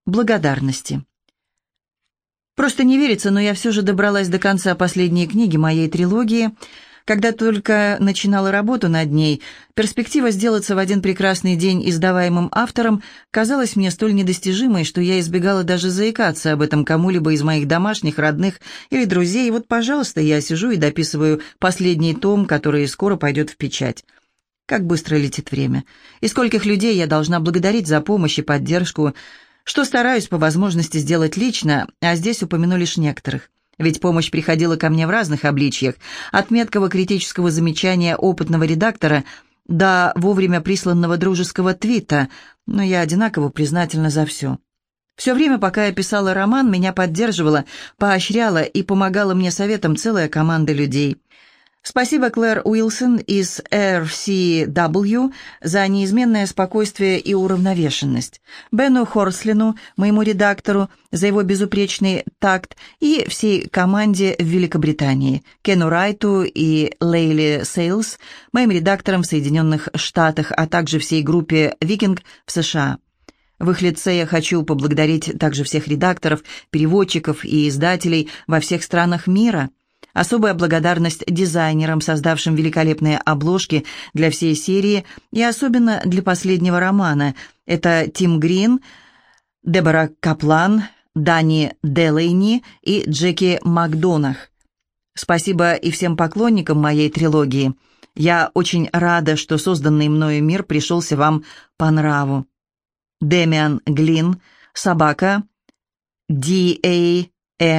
Благодарности. Просто не верится, но я все же добралась до конца последней книги моей трилогии. Когда только начинала работу над ней, перспектива сделаться в один прекрасный день издаваемым автором казалась мне столь недостижимой, что я избегала даже заикаться об этом кому-либо из моих домашних, родных или друзей. И вот, пожалуйста, я сижу и дописываю последний том, который скоро пойдет в печать. Как быстро летит время. И скольких людей я должна благодарить за помощь и поддержку, что стараюсь по возможности сделать лично, а здесь упомяну лишь некоторых. Ведь помощь приходила ко мне в разных обличьях, от меткого критического замечания опытного редактора до вовремя присланного дружеского твита, но я одинаково признательна за все. Все время, пока я писала роман, меня поддерживала, поощряла и помогала мне советом целая команда людей. Спасибо Клэр Уилсон из RCW за неизменное спокойствие и уравновешенность, Бену Хорслину, моему редактору, за его безупречный такт и всей команде в Великобритании, Кену Райту и Лейли Сейлс, моим редакторам в Соединенных Штатах, а также всей группе «Викинг» в США. В их лице я хочу поблагодарить также всех редакторов, переводчиков и издателей во всех странах мира. Особая благодарность дизайнерам, создавшим великолепные обложки для всей серии и особенно для последнего романа. Это Тим Грин, Дебора Каплан, Дани Делейни и Джеки Макдонах. Спасибо и всем поклонникам моей трилогии. Я очень рада, что созданный мною мир пришелся вам по нраву. Дэмиан Глин, собака, DAMOG7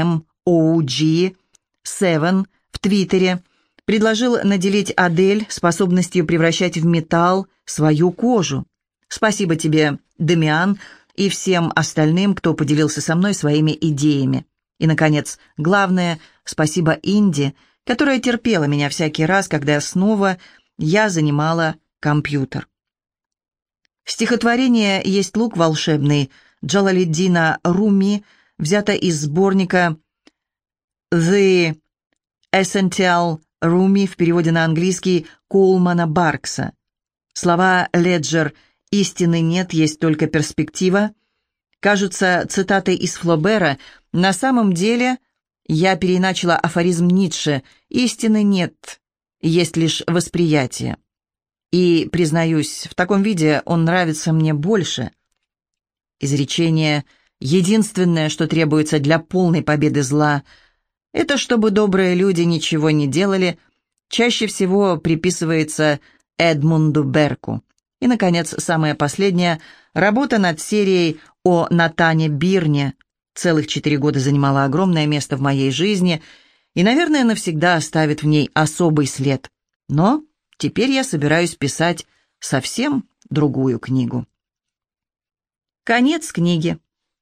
в Твиттере, предложил наделить Адель способностью превращать в металл свою кожу. Спасибо тебе, Дамиан, и всем остальным, кто поделился со мной своими идеями. И, наконец, главное, спасибо Инди, которая терпела меня всякий раз, когда снова я занимала компьютер. Стихотворение «Есть лук волшебный» Джалалиддина Руми взято из сборника «The Essential Rumi» в переводе на английский Коулмана Баркса. Слова «Леджер» «Истины нет, есть только перспектива» кажутся цитатой из Флобера. На самом деле я переиначила афоризм Ницше «Истины нет, есть лишь восприятие». И, признаюсь, в таком виде он нравится мне больше. Изречение «Единственное, что требуется для полной победы зла, это чтобы добрые люди ничего не делали», чаще всего приписывается Эдмунду Берку. И, наконец, самая последняя работа над серией о Натане Бирне. Целых 4 года занимала огромное место в моей жизни и, наверное, навсегда оставит в ней особый след. Но теперь я собираюсь писать совсем другую книгу. Конец книги.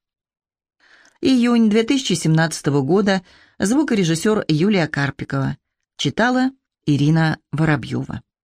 Июнь 2017 года. Звукорежиссер Юлия Карпикова. Читала Ирина Воробьева.